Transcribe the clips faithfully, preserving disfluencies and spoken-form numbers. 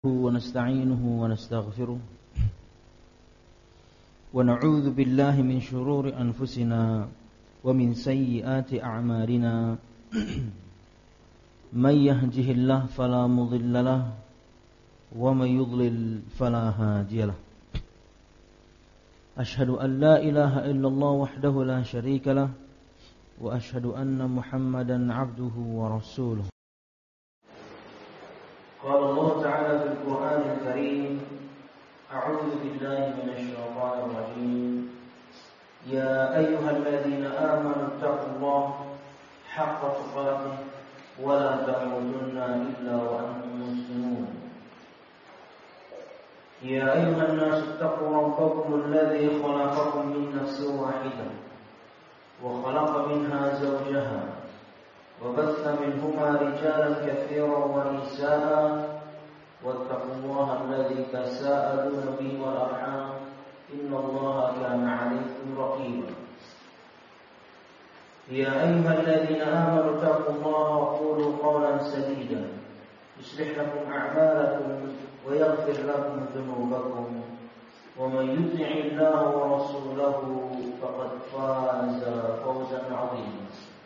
ونستعينه ونستغفره ونعوذ بالله من شرور أنفسنا ومن سيئات أعمالنا من يهده الله فلا مضل له ومن يضلل فلا هادي له أشهد أن لا إله إلا الله وحده لا شريك له وأشهد أن محمدا عبده ورسوله. قال الله تعالى في القرآن الكريم أعوذ بالله من الشيطان الرجيم يا أيها الذين آمنوا اتقوا الله حق تقاته ولا تموتن إلا وأنتم مسلمون يا أيها الناس اتقوا ربكم الذي خلقكم من نفس واحدة وخلق منها زوجها وبث منهما رجالا كثيرا ونساء واتقوا الله الذي تساءلون به والأرحام إن الله كان عليكم رقيبا يا أيها الذين آمنوا اتقوا الله وقولوا قولا سديدا يصلح لكم أعمالكم ويغفر لكم ذنوبكم ومن يطع الله ورسوله فقد فاز فوزا عظيما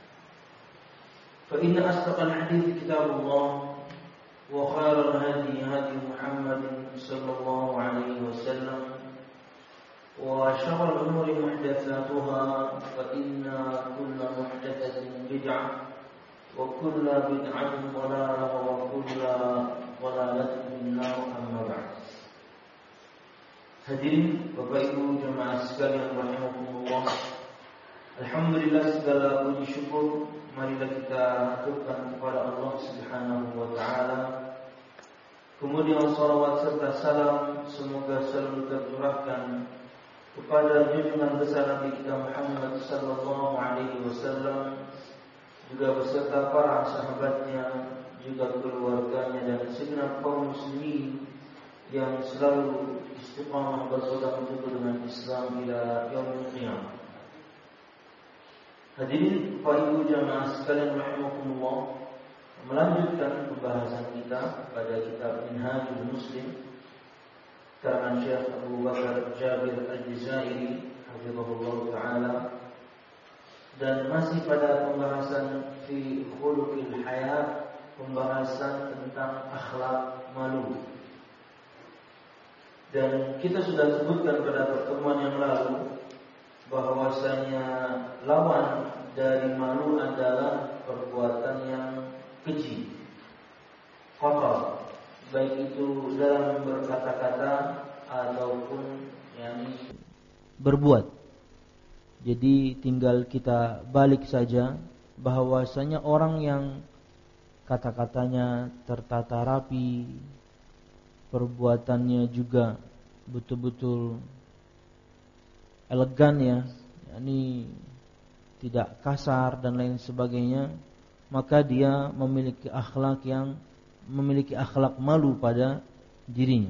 فإن أصدق الحديث كتاب الله وخير الهدي هدي محمد صلى الله عليه وسلم وشر الأمور محدثاتها فإن كل محدثة بدعة وكل بدعة ضلالة وكل ضلالة في النار أما بعد. Hadirin Bapak Ibu jemaah sekalian rahimakumullah. Alhamdulillah segala puji syukur marilah kita haturkan kepada Allah Subhanahu wa taala. Kemudian salawat serta salam semoga selalu tercurahkan kepada junjungan besar Nabi kita Muhammad sallallahu alaihi wasallam, juga beserta para sahabatnya, juga keluarganya dan segenap kaum muslimin yang selalu istiqamah berpegang teguh dengan Islam ila yaumil qiyamah. Hadirin Bapak Ibu jamaah sekalian rahimakumullah, melanjutkan pembahasan kita pada kitab Minhajul Muslim karangan Syekh Abu Bakar Jabir Al-Jazairi hafizahullah taala, dan masih pada pembahasan fi khuluqil hayat, pembahasan tentang akhlak malu. Dan kita sudah sebutkan pada pertemuan yang lalu bahwasanya lawan dari malu adalah perbuatan yang keji, kotor, baik itu dalam berkata-kata ataupun yang berbuat. Jadi tinggal kita balik saja bahwasanya orang yang kata-katanya tertata rapi, perbuatannya juga betul-betul elegan ya, yakni tidak kasar dan lain sebagainya, maka dia memiliki akhlak yang memiliki akhlak malu pada dirinya.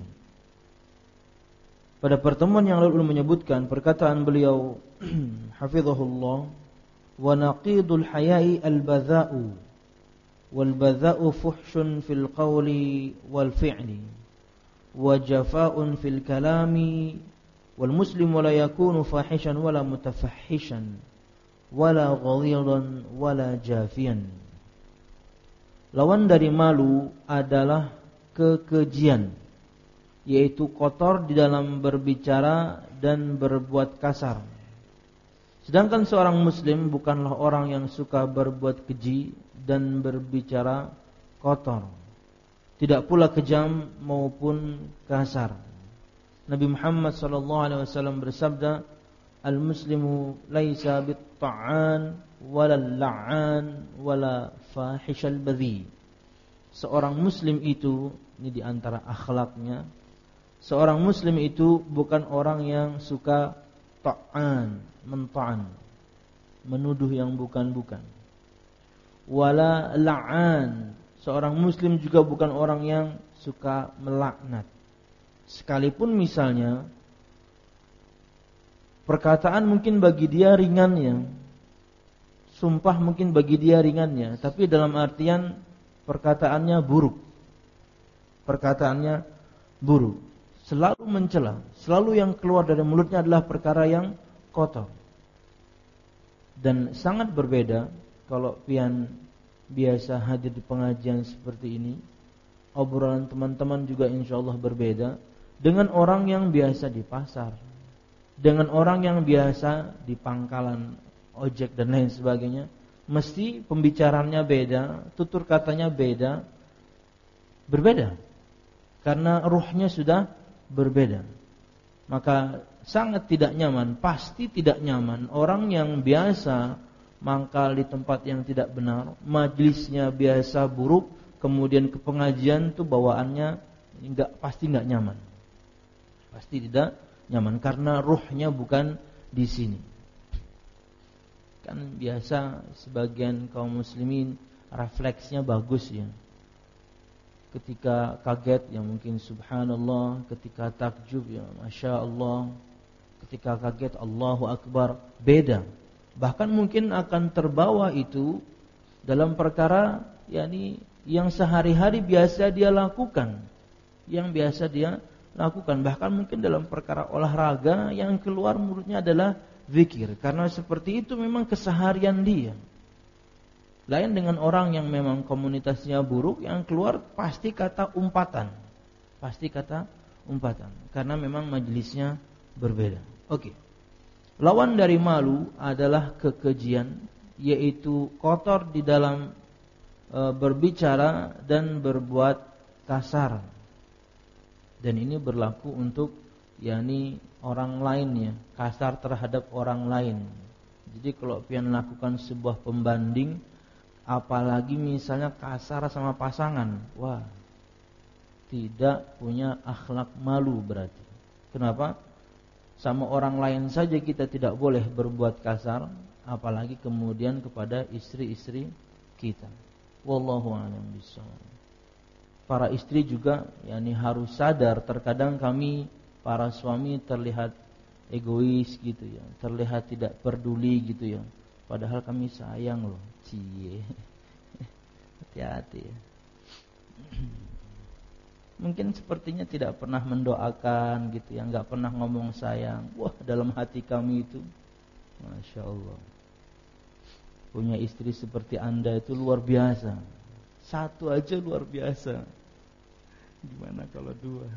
Pada pertemuan yang lalu menyebutkan perkataan beliau hafizahullah, wa naqidul haya'i al-badha'u wal badha'u fuhshun fil qawli wal fi'li wa jafa'un fil kalami wal muslimu la yakunu fahishan wala mutafahishan wala ghalidan wala jafian. Lawan dari malu adalah kekejian, yaitu kotor di dalam berbicara dan berbuat kasar. Sedangkan seorang muslim bukanlah orang yang suka berbuat keji dan berbicara kotor, tidak pula kejam maupun kasar. Nabi Muhammad sallallahu alaihi wasallam bersabda, al-muslimu laisa bit-ta'an wala la'an wala fahishal badhi. Seorang muslim itu, ini di antara akhlaknya, seorang muslim itu bukan orang yang suka ta'an, menta'an, menuduh yang bukan-bukan. Wala la'an, seorang muslim juga bukan orang yang suka melaknat. Sekalipun misalnya perkataan mungkin bagi dia ringannya, sumpah mungkin bagi dia ringannya, tapi dalam artian perkataannya buruk, perkataannya buruk, selalu mencela, selalu yang keluar dari mulutnya adalah perkara yang kotor. Dan sangat berbeda kalau pian biasa hadir di pengajian seperti ini, obrolan teman-teman juga insya Allah berbeda dengan orang yang biasa di pasar, dengan orang yang biasa di pangkalan ojek dan lain sebagainya. Mesti pembicaranya beda, tutur katanya beda, berbeda, karena ruhnya sudah berbeda. Maka sangat tidak nyaman, pasti tidak nyaman orang yang biasa mangkal di tempat yang tidak benar, majlisnya biasa buruk, kemudian ke pengajian tuh bawaannya enggak, pasti enggak nyaman. Pasti tidak nyaman karena ruhnya bukan di sini. Kan biasa sebagian kaum muslimin refleksnya bagus ya. Ketika kaget ya mungkin subhanallah, ketika takjub ya masya Allah, ketika kaget Allahu Akbar, beda. Bahkan mungkin akan terbawa itu dalam perkara yakni yang sehari-hari biasa dia lakukan, yang biasa dia lakukan. Bahkan mungkin dalam perkara olahraga yang keluar mulutnya adalah zikir, karena seperti itu memang keseharian dia. Lain dengan orang yang memang komunitasnya buruk, yang keluar pasti kata umpatan, pasti kata umpatan, karena memang majelisnya berbeda. Oke, lawan dari malu adalah kekejian, yaitu kotor di dalam e, berbicara dan berbuat kasar. Dan ini berlaku untuk yakni orang lain ya, kasar terhadap orang lain. Jadi kalau pian lakukan sebuah pembanding, apalagi misalnya kasar sama pasangan, wah, tidak punya akhlak malu berarti. Kenapa? Sama orang lain saja kita tidak boleh berbuat kasar, apalagi kemudian kepada istri-istri kita. Wallahu a'lam bishawab. Para istri juga yakni harus sadar, terkadang kami para suami terlihat egois gitu ya, terlihat tidak peduli gitu ya. Padahal kami sayang loh, cie. Hati-hati ya. Mungkin sepertinya tidak pernah mendoakan gitu ya, enggak pernah ngomong sayang. Wah, dalam hati kami itu masya Allah, punya istri seperti Anda itu luar biasa. Satu aja luar biasa, gimana kalau dua?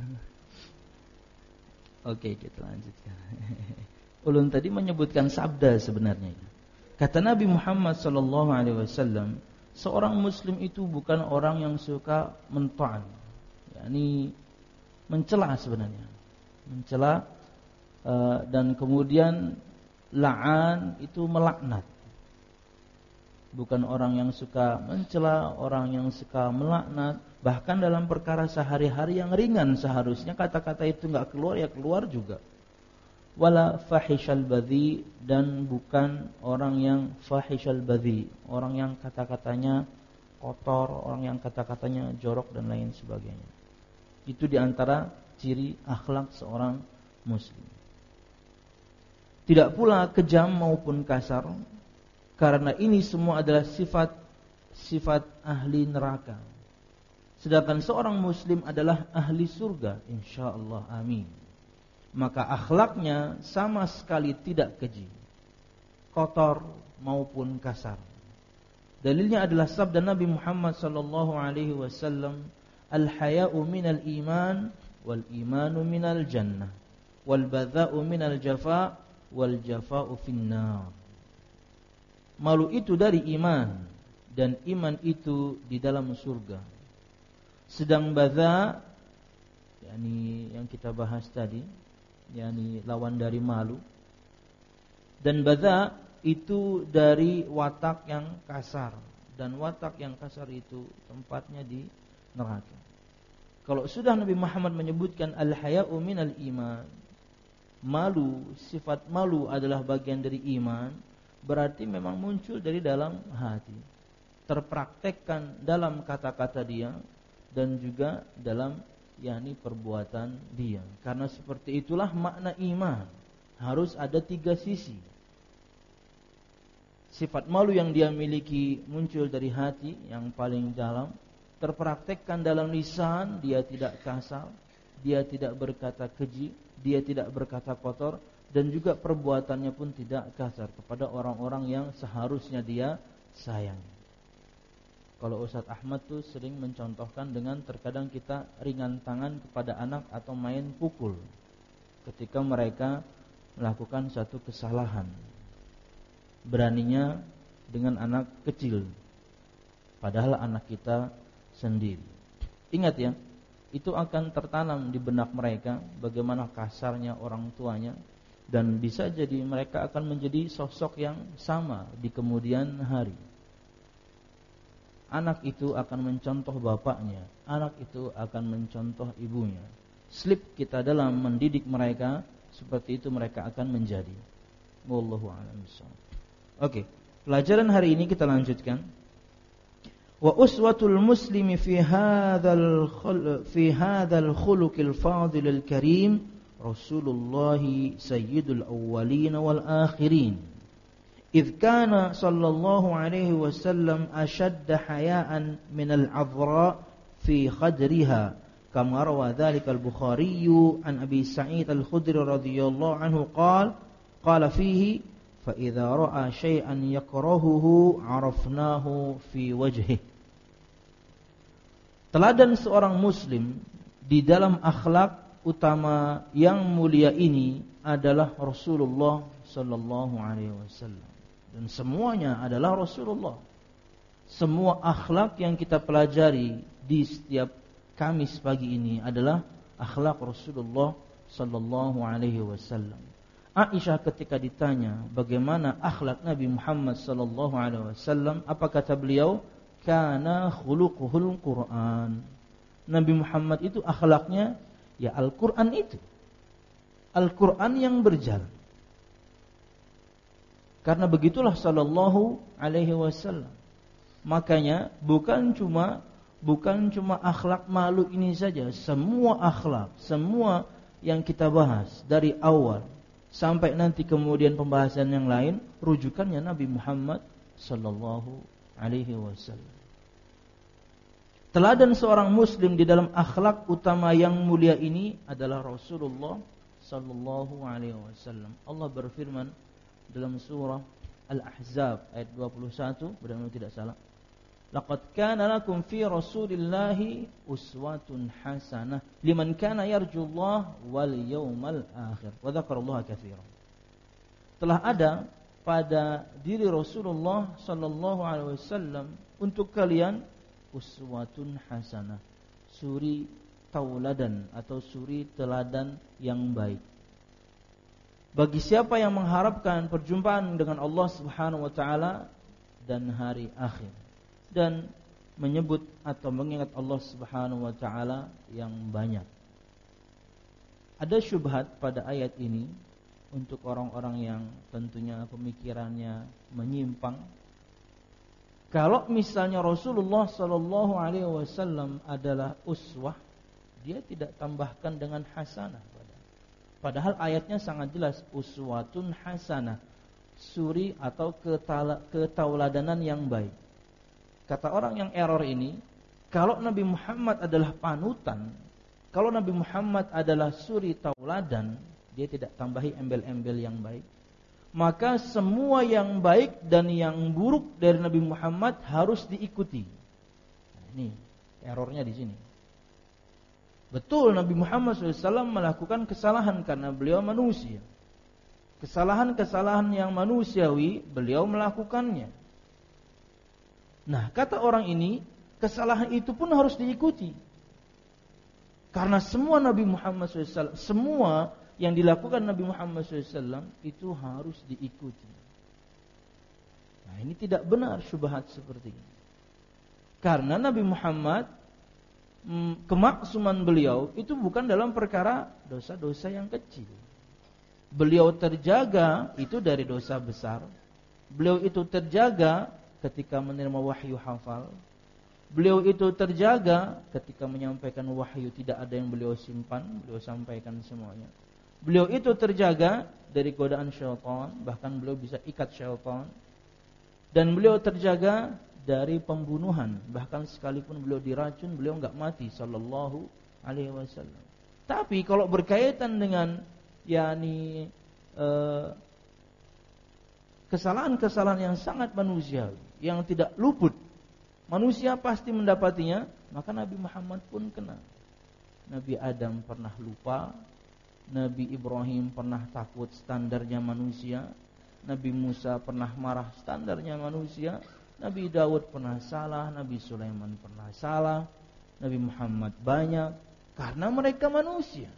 Oke, kita lanjutkan. Ulun tadi menyebutkan sabda sebenarnya. Kata Nabi Muhammad sallallahu alaihi wasallam, seorang muslim itu bukan orang yang suka mento'an, yakni mencela sebenarnya, mencela uh, dan kemudian la'an itu melaknat. Bukan orang yang suka mencela, orang yang suka melaknat. Bahkan dalam perkara sehari-hari yang ringan seharusnya kata-kata itu enggak keluar, ya keluar juga. Wala fahishal badhi, dan bukan orang yang fahishal badhi, orang yang kata-katanya kotor, orang yang kata-katanya jorok dan lain sebagainya. Itu diantara ciri akhlak seorang muslim. Tidak pula kejam maupun kasar, karena ini semua adalah sifat sifat ahli neraka. Sedangkan seorang muslim adalah ahli surga, insyaallah, amin. Maka akhlaknya sama sekali tidak keji, kotor maupun kasar. Dalilnya adalah sabda Nabi Muhammad sallallahu alaihi wasallam, al-haya'u minal iman wal imanu minal jannah wal badha'u minal jafa wal jafa'u finnar. Malu itu dari iman, dan iman itu di dalam surga. Sedang badha, yakni yang kita bahas tadi, yakni lawan dari malu, dan badha itu dari watak yang kasar, dan watak yang kasar itu tempatnya di neraka. Kalau sudah Nabi Muhammad menyebutkan al-haya'u minal iman, malu, sifat malu adalah bagian dari iman, berarti memang muncul dari dalam hati, terpraktekkan dalam kata-kata dia dan juga dalam yakni perbuatan dia. Karena seperti itulah makna iman, harus ada tiga sisi. Sifat malu yang dia miliki muncul dari hati yang paling dalam, terpraktekkan dalam lisan, dia tidak kasar, dia tidak berkata keji, dia tidak berkata kotor, dan juga perbuatannya pun tidak kasar kepada orang-orang yang seharusnya dia sayangi. Kalau Ustadz Ahmad tuh sering mencontohkan dengan terkadang kita ringan tangan kepada anak atau main pukul ketika mereka melakukan satu kesalahan. Beraninya dengan anak kecil, padahal anak kita sendiri. Ingat ya, itu akan tertanam di benak mereka bagaimana kasarnya orang tuanya, dan bisa jadi mereka akan menjadi sosok yang sama di kemudian hari. Anak itu akan mencontoh bapaknya, anak itu akan mencontoh ibunya. Slip kita dalam mendidik mereka, seperti itu mereka akan menjadi. Wallahu a'lam bishawab. Oke, pelajaran hari ini kita lanjutkan. Wa uswatul muslimi fi hadzal fi hadzal khuluqil fadilil karim Rasulullah sayyidul awwalin wal akhirin. إذ كان صلى الله عليه وسلم أشد حياء من العذراء في خدرها كما روى ذلك البخاري عن أبي سعيد الخدري رضي الله عنه قال قال فيه فإذا رأى شيئا يكرهه عرفناه في وجهه. Teladan seorang muslim di dalam akhlak utama yang mulia ini adalah Rasulullah sallallahu alaihi wasallam. Dan semuanya adalah Rasulullah. Semua akhlak yang kita pelajari di setiap Kamis pagi ini adalah akhlak Rasulullah sallallahu alaihi wasallam. Aisyah ketika ditanya bagaimana akhlak Nabi Muhammad sallallahu alaihi wasallam, apa kata beliau? Kana khuluquhul Quran. Nabi Muhammad itu akhlaknya ya Al-Quran itu. Al-Quran yang berjalan. Karena begitulah sallallahu alaihi wasallam. Makanya bukan cuma bukan cuma akhlak malu ini saja, semua akhlak, semua yang kita bahas dari awal sampai nanti kemudian pembahasan yang lain, rujukannya Nabi Muhammad sallallahu alaihi wasallam. Teladan seorang muslim di dalam akhlak utama yang mulia ini adalah Rasulullah sallallahu alaihi wasallam. Allah berfirman dalam surah Al-Ahzab ayat dua puluh satu, benar-benar tidak salah. Laqad kana lakum fi Rasulillahi uswatun hasanah liman kana yarjullah wal yawmal akhir wa dzakarallaha katsiran. Telah ada pada diri Rasulullah sallallahu alaihi wasallam untuk kalian uswatun hasanah, suri tauladan atau suri teladan yang baik. Bagi siapa yang mengharapkan perjumpaan dengan Allah Subhanahu wa taala dan hari akhir, dan menyebut atau mengingat Allah Subhanahu wa taala yang banyak. Ada syubhat pada ayat ini untuk orang-orang yang tentunya pemikirannya menyimpang. Kalau misalnya Rasulullah sallallahu alaihi wasallam adalah uswah, dia tidak tambahkan dengan hasanah. Padahal ayatnya sangat jelas, uswatun hasanah, suri atau ketauladanan yang baik. Kata orang yang error ini, kalau Nabi Muhammad adalah panutan, kalau Nabi Muhammad adalah suri tauladan, dia tidak tambahi embel-embel yang baik, maka semua yang baik dan yang buruk dari Nabi Muhammad harus diikuti. Nah, ini errornya di sini. Betul Nabi Muhammad shallallahu alaihi wasallam melakukan kesalahan karena beliau manusia. Kesalahan-kesalahan yang manusiawi beliau melakukannya. Nah, kata orang ini, kesalahan itu pun harus diikuti. Karena semua Nabi Muhammad shallallahu alaihi wasallam, semua yang dilakukan Nabi Muhammad shallallahu alaihi wasallam itu harus diikuti. Nah, ini tidak benar syubhat seperti ini. Karena Nabi Muhammad, kemaksuman beliau itu bukan dalam perkara dosa-dosa yang kecil. Beliau terjaga itu dari dosa besar. Beliau itu terjaga ketika menerima wahyu hafal. Beliau itu terjaga ketika menyampaikan wahyu, tidak ada yang beliau simpan, beliau sampaikan semuanya. Beliau itu terjaga dari godaan syaitan, bahkan beliau bisa ikat syaitan. Dan beliau terjaga dari pembunuhan, bahkan sekalipun beliau diracun, beliau enggak mati sallallahu alaihi wasallam. Tapi kalau berkaitan dengan yakni eh, kesalahan-kesalahan yang sangat manusiawi, yang tidak luput, manusia pasti mendapatinya, maka Nabi Muhammad pun kena. Nabi Adam pernah lupa, Nabi Ibrahim pernah takut standarnya manusia, Nabi Musa pernah marah standarnya manusia, Nabi Daud pernah salah, Nabi Sulaiman pernah salah, Nabi Muhammad banyak, karena mereka manusia.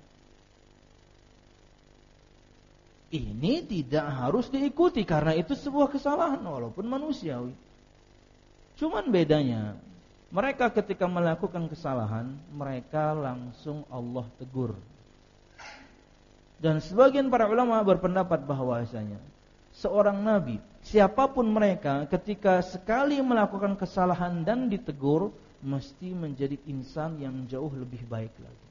Ini tidak harus diikuti karena itu sebuah kesalahan walaupun manusiawi. Cuman bedanya, mereka ketika melakukan kesalahan, mereka langsung Allah tegur. Dan sebagian para ulama berpendapat bahwasanya seorang nabi, siapapun mereka, ketika sekali melakukan kesalahan dan ditegur, mesti menjadi insan yang jauh lebih baik lagi.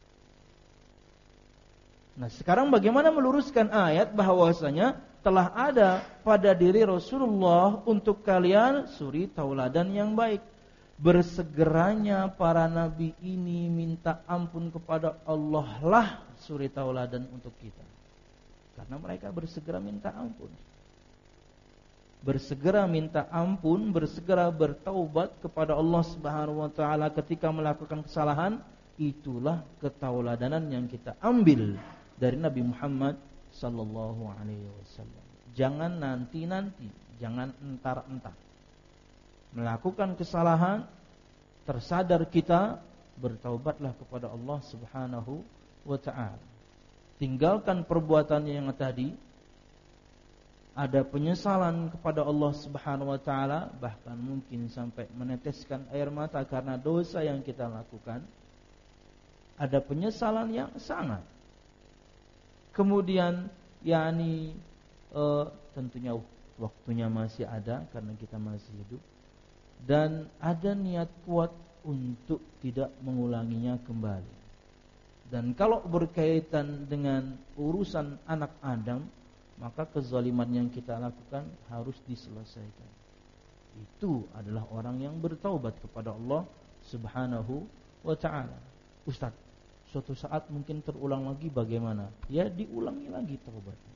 Nah, sekarang bagaimana meluruskan ayat bahwasanya telah ada pada diri Rasulullah untuk kalian suri tauladan yang baik. Bersegeranya para nabi ini minta ampun kepada Allah lah suri tauladan untuk kita. Karena mereka bersegera minta ampun. Bersegera minta ampun, bersegera bertaubat kepada Allah Subhanahu wa taala ketika melakukan kesalahan, itulah ketauladanan yang kita ambil dari Nabi Muhammad sallallahu alaihi wasallam. Jangan nanti-nanti, jangan entar-entar. Melakukan kesalahan, tersadar kita, bertaubatlah kepada Allah Subhanahu wa taala. Tinggalkan perbuatannya yang tadi. Ada penyesalan kepada Allah Subhanahu wa taala, bahkan mungkin sampai meneteskan air mata karena dosa yang kita lakukan. Ada penyesalan yang sangat. Kemudian yakni e, tentunya waktunya masih ada karena kita masih hidup, dan ada niat kuat untuk tidak mengulanginya kembali. Dan kalau berkaitan dengan urusan anak Adam, maka kezaliman yang kita lakukan harus diselesaikan. Itu adalah orang yang bertaubat kepada Allah Subhanahu wa ta'ala. Ustaz, suatu saat mungkin terulang lagi, bagaimana? Ya diulangi lagi taubatnya.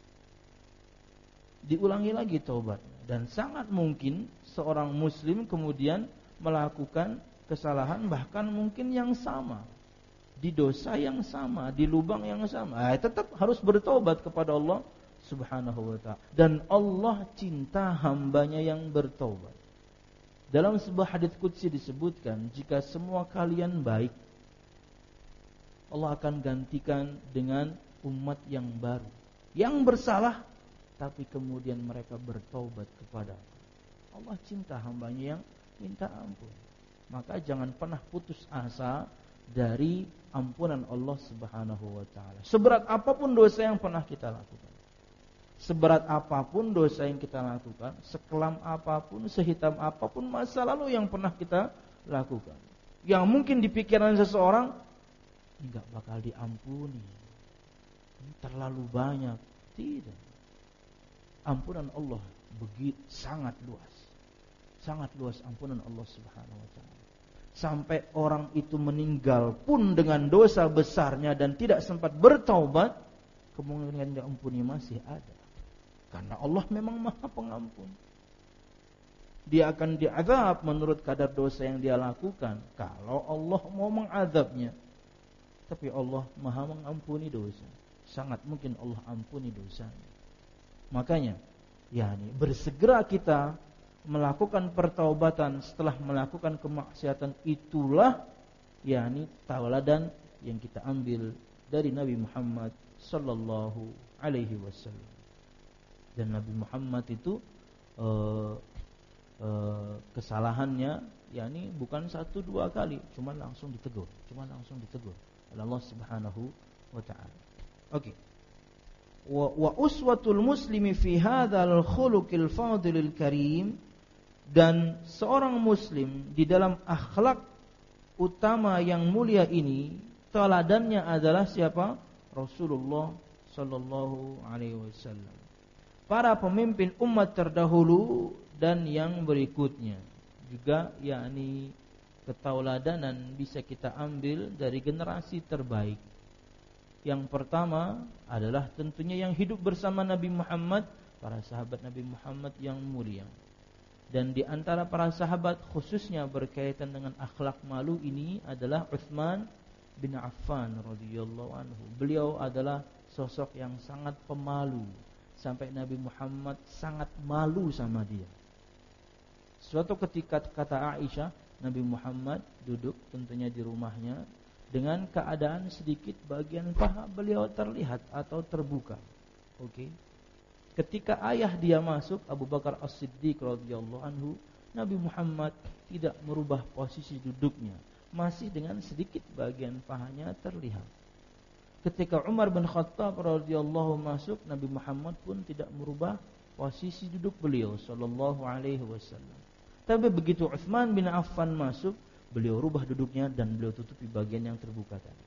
Diulangi lagi taubatnya. Dan sangat mungkin seorang muslim kemudian melakukan kesalahan bahkan mungkin yang sama, di dosa yang sama, di lubang yang sama. Eh, tetap harus bertaubat kepada Allah Subhanahu wa ta'ala. Dan Allah cinta hambanya yang bertaubat. Dalam sebuah hadits qudsi disebutkan, jika semua kalian baik, Allah akan gantikan dengan umat yang baru, yang bersalah, tapi kemudian mereka bertaubat kepada Allah. Cinta hambanya yang minta ampun. Maka jangan pernah putus asa dari ampunan Allah Subhanahu wa ta'ala. Seberat apapun dosa yang pernah kita lakukan, seberat apapun dosa yang kita lakukan, sekelam apapun, sehitam apapun masa lalu yang pernah kita lakukan, yang mungkin di pikiran seseorang ini gak bakal diampuni, ini terlalu banyak. Tidak. Ampunan Allah begitu sangat luas, sangat luas ampunan Allah Subhanahu wa ta'ala. Sampai orang itu meninggal pun dengan dosa besarnya dan tidak sempat bertaubat, kemungkinan diampuni masih ada. Karena Allah memang Maha Pengampun. Dia akan diazab menurut kadar dosa yang dia lakukan kalau Allah mau mengadabnya. Tapi Allah Maha mengampuni dosa. Sangat mungkin Allah ampuni dosanya. Makanya, yakni bersegera kita melakukan pertaubatan setelah melakukan kemaksiatan, itulah yakni tauladan yang kita ambil dari Nabi Muhammad sallallahu alaihi wasallam. Dan Nabi Muhammad itu uh, uh, kesalahannya yakni bukan satu dua kali, cuma langsung ditegur, cuma langsung ditegur oleh Allah Subhanahu wa taala. Oke. Okay. Wa, wa uswatul muslimi fi hadzal khuluqil fadilil karim, dan seorang muslim di dalam akhlak utama yang mulia ini, teladannya adalah siapa? Rasulullah sallallahu alaihi wasallam. Para pemimpin umat terdahulu dan yang berikutnya juga, yakni ketauladanan bisa kita ambil dari generasi terbaik, Yang pertama adalah tentunya yang hidup bersama Nabi Muhammad, para sahabat Nabi Muhammad yang mulia. Dan di antara para sahabat khususnya berkaitan dengan akhlak malu ini adalah Utsman bin Affan radhiyallahu anhu. Beliau adalah sosok yang sangat pemalu, sampai Nabi Muhammad sangat malu sama dia. Suatu ketika, kata Aisyah, Nabi Muhammad duduk tentunya di rumahnya dengan keadaan sedikit bagian paha beliau terlihat atau terbuka. Oke. Okay. Ketika ayah dia masuk, Abu Bakar As-Siddiq radhiyallahu anhu, Nabi Muhammad tidak merubah posisi duduknya, masih dengan sedikit bagian pahanya terlihat. Ketika Umar bin Khattab radhiyallahu masuk, Nabi Muhammad pun tidak merubah posisi duduk beliau sallallahu alaihi wasallam. Tapi begitu Utsman bin Affan masuk, beliau rubah duduknya dan beliau tutupi bagian yang terbuka tadi.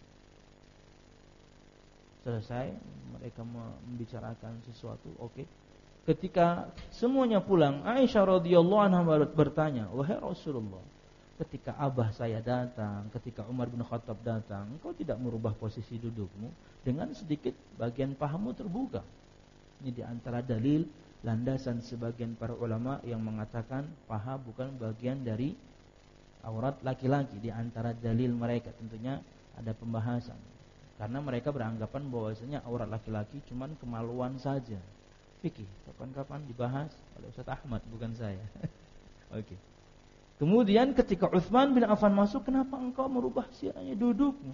Selesai mereka membicarakan sesuatu, oke. Okay. Ketika semuanya pulang, Aisyah radhiyallahu anha bertanya, "Wahai Rasulullah, ketika abah saya datang, ketika Umar bin Khattab datang, engkau tidak merubah posisi dudukmu dengan sedikit bagian pahamu terbuka." Ini di antara dalil landasan sebagian para ulama yang mengatakan paha bukan bagian dari aurat laki-laki. Di antara dalil mereka tentunya ada pembahasan, karena mereka beranggapan bahwasanya aurat laki-laki cuman kemaluan saja. Fikih kapan-kapan dibahas oleh Ustaz Ahmad, bukan saya. Oke. Okay. Kemudian ketika Utsman bin Affan masuk, "Kenapa engkau merubah siarnya dudukmu?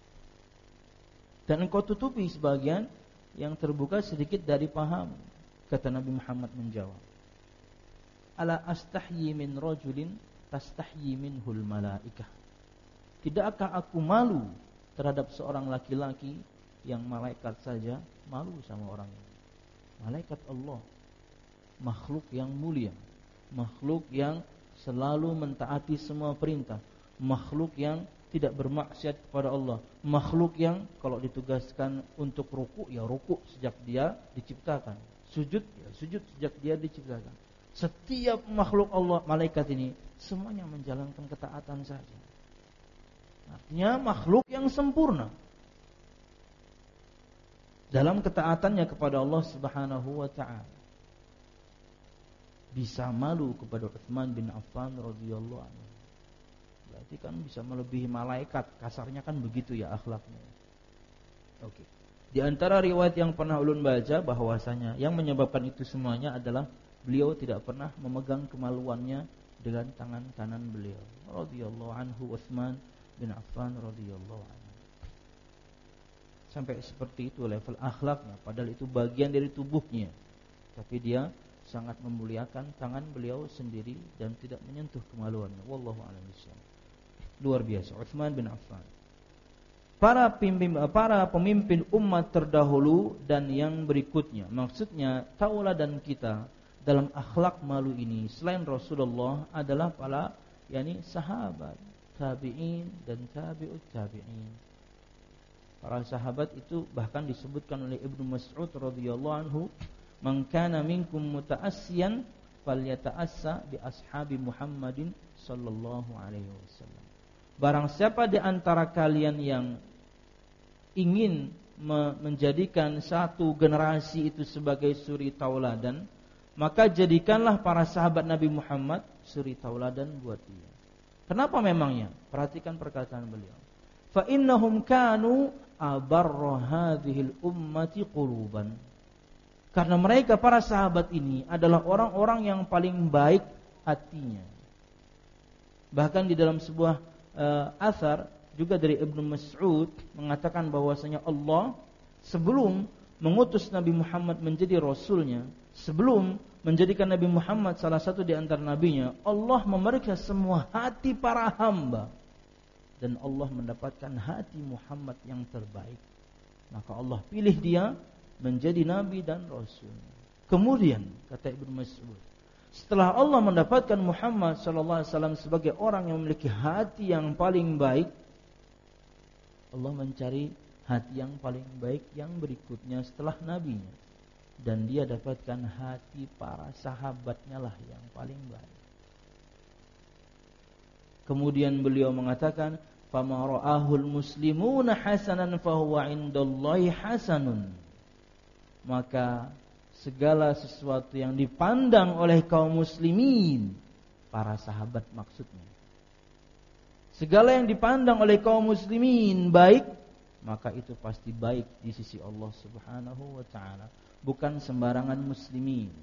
Dan engkau tutupi sebagian yang terbuka sedikit dari pahamu?" Kata Nabi Muhammad menjawab, "Ala astahyi min rajulin tastahyi minhul malaikah." Tidakkah aku malu terhadap seorang laki-laki yang malaikat saja malu sama orangnya? Malaikat Allah, makhluk yang mulia, makhluk yang selalu mentaati semua perintah, makhluk yang tidak bermaksiat kepada Allah, makhluk yang kalau ditugaskan untuk ruku, ya ruku sejak dia diciptakan, sujud, ya sujud sejak dia diciptakan. Setiap makhluk Allah, malaikat ini semuanya menjalankan ketaatan saja. Artinya makhluk yang sempurna dalam ketaatannya kepada Allah Subhanahu wa ta'ala. Bisa malu kepada Utsman bin Affan radhiyallahu anhu. Berarti kan bisa melebihi malaikat, kasarnya kan begitu ya akhlaknya. Oke. Di antara riwayat yang pernah ulun baca bahwasanya yang menyebabkan itu semuanya adalah beliau tidak pernah memegang kemaluannya dengan tangan kanan beliau. Radhiyallahu anhu Utsman bin Affan radhiyallahu anhu. Sampai seperti itu level akhlaknya, padahal itu bagian dari tubuhnya. Tapi dia sangat memuliakan tangan beliau sendiri dan tidak menyentuh kemaluannya. Wallahu a'lam bishawab. Luar biasa Utsman bin Affan. Para pemimpin para pemimpin umat terdahulu dan yang berikutnya, maksudnya tauladan kita dalam akhlak malu ini selain Rasulullah adalah para yakni sahabat, tabi'in dan tabi'ut tabi'in. Para sahabat itu bahkan disebutkan oleh Ibnu Mas'ud radhiyallahu anhu, "Man kana minkum muta'assiyan falyata'assa bi ashabi Muhammadin sallallahu alaihi wasallam." Barang siapa di antara kalian yang ingin menjadikan satu generasi itu sebagai suri tauladan, maka jadikanlah para sahabat Nabi Muhammad suri tauladan buat dia. Kenapa memangnya? Perhatikan perkataan beliau. Fa innahum kanu abarra hadhil ummati quluban. Karena mereka para sahabat ini adalah orang-orang yang paling baik hatinya. Bahkan di dalam sebuah uh, athar juga dari Ibnu Mas'ud mengatakan bahwasanya Allah sebelum mengutus Nabi Muhammad menjadi rasulnya, sebelum menjadikan Nabi Muhammad salah satu di antara nabinya, Allah memeriksa semua hati para hamba. Dan Allah mendapatkan hati Muhammad yang terbaik. Maka Allah pilih dia menjadi nabi dan rasul. Kemudian kata Ibnu Mas'ud, setelah Allah mendapatkan Muhammad sallallahu alaihi wasallam sebagai orang yang memiliki hati yang paling baik, Allah mencari hati yang paling baik yang berikutnya setelah nabinya, dan dia dapatkan hati para sahabatnya lah yang paling baik. Kemudian beliau mengatakan, fama ra'ahul muslimuna hasanan fahuwa indallahi hasanun. Maka segala sesuatu yang dipandang oleh kaum muslimin, para sahabat maksudnya, segala yang dipandang oleh kaum muslimin baik, maka itu pasti baik di sisi Allah Subhanahu wa ta'ala. Bukan sembarangan muslimin,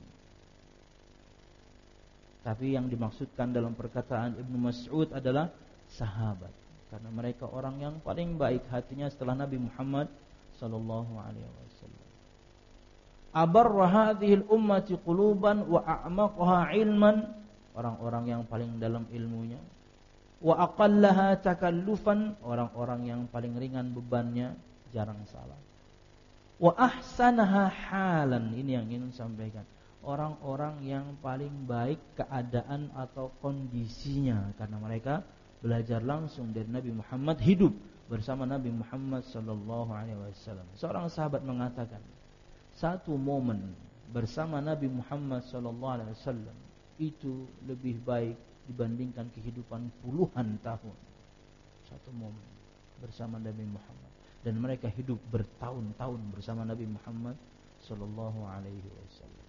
tapi yang dimaksudkan dalam perkataan Ibnu Mas'ud adalah sahabat, karena mereka orang yang paling baik hatinya setelah Nabi Muhammad sallallahu alaihi wasallam. Abarra hadhil ummati quluban wa a'maqaha ilman, orang-orang yang paling dalam ilmunya. Wa aqallaha takallufan, orang-orang yang paling ringan bebannya, jarang salah. Wa ahsanaha halan, ini yang ingin sampaikan, orang-orang yang paling baik keadaan atau kondisinya, karena mereka belajar langsung dari Nabi Muhammad, hidup bersama Nabi Muhammad sallallahu alaihi wasallam. Seorang sahabat mengatakan, satu momen bersama Nabi Muhammad sallallahu alaihi wasallam itu lebih baik dibandingkan kehidupan puluhan tahun. Satu momen bersama Nabi Muhammad, dan mereka hidup bertahun-tahun bersama Nabi Muhammad sallallahu alaihi wasallam.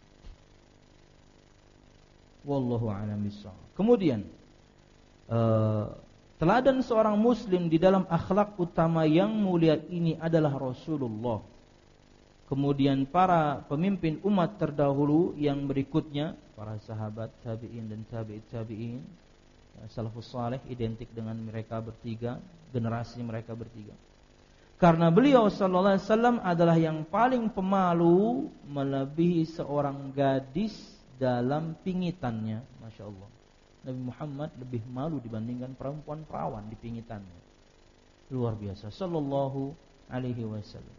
Wallahu a'lam bishawab. Kemudian uh, teladan seorang muslim di dalam akhlak utama yang mulia ini adalah Rasulullah. Kemudian para pemimpin umat terdahulu yang berikutnya, para sahabat, tabi'in dan tabi'it tabi'in, salafus saleh, identik dengan mereka bertiga, generasi mereka bertiga. Karena beliau sallallahu alaihi wasallam adalah yang paling pemalu, melebihi seorang gadis dalam pingitannya. Masya Allah, Nabi Muhammad lebih malu dibandingkan perempuan perawan di pingitannya. Luar biasa sallallahu alaihi wasallam.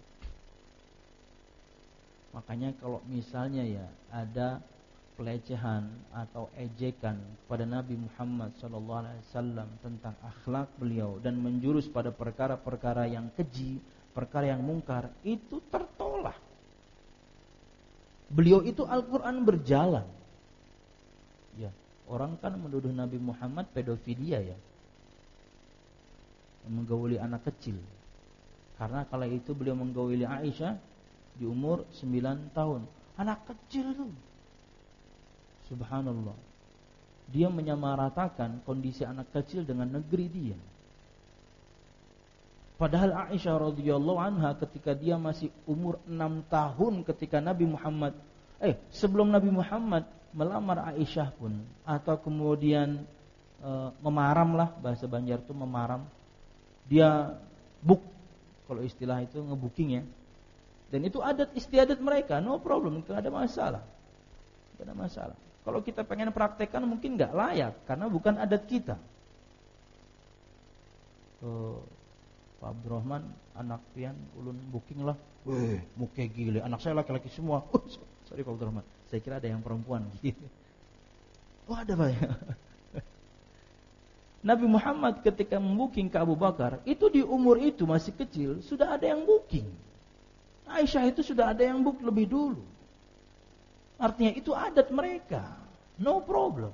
Makanya kalau misalnya ya ada pelecehan atau ejekan pada Nabi Muhammad sallallahu alaihi wasallam tentang akhlak beliau dan menjurus pada perkara-perkara yang keji, perkara yang mungkar, itu tertolak. Beliau itu Al-Qur'an berjalan. Ya, orang kan menuduh Nabi Muhammad pedofilia ya, menggauli anak kecil. Karena kala itu beliau menggauli Aisyah di umur sembilan tahun. Anak kecil tuh. Subhanallah. Dia menyamaratakan kondisi anak kecil dengan negeri dia. Padahal Aisyah radhiyallahu anha ketika dia masih umur enam tahun, ketika Nabi Muhammad eh sebelum Nabi Muhammad melamar Aisyah pun, atau kemudian e, memaram lah, bahasa Banjar itu memaram. Dia book, kalau istilah itu ngebooking ya. Dan itu adat istiadat mereka, no problem, tidak ada masalah. Tidak ada masalah. Kalau kita pengen praktekkan mungkin nggak layak, karena bukan adat kita. Oh, Pak Abdurrahman, anak pian ulun booking lah. Weh, muke gile, anak saya laki-laki semua. Oh, sorry Pak Abdurrahman, saya kira ada yang perempuan. Oh, ada Pak ya. Nabi Muhammad ketika membooking ke Abu Bakar, itu di umur itu masih kecil, sudah ada yang booking. Aisyah itu sudah ada yang book lebih dulu. Artinya itu adat mereka, no problem.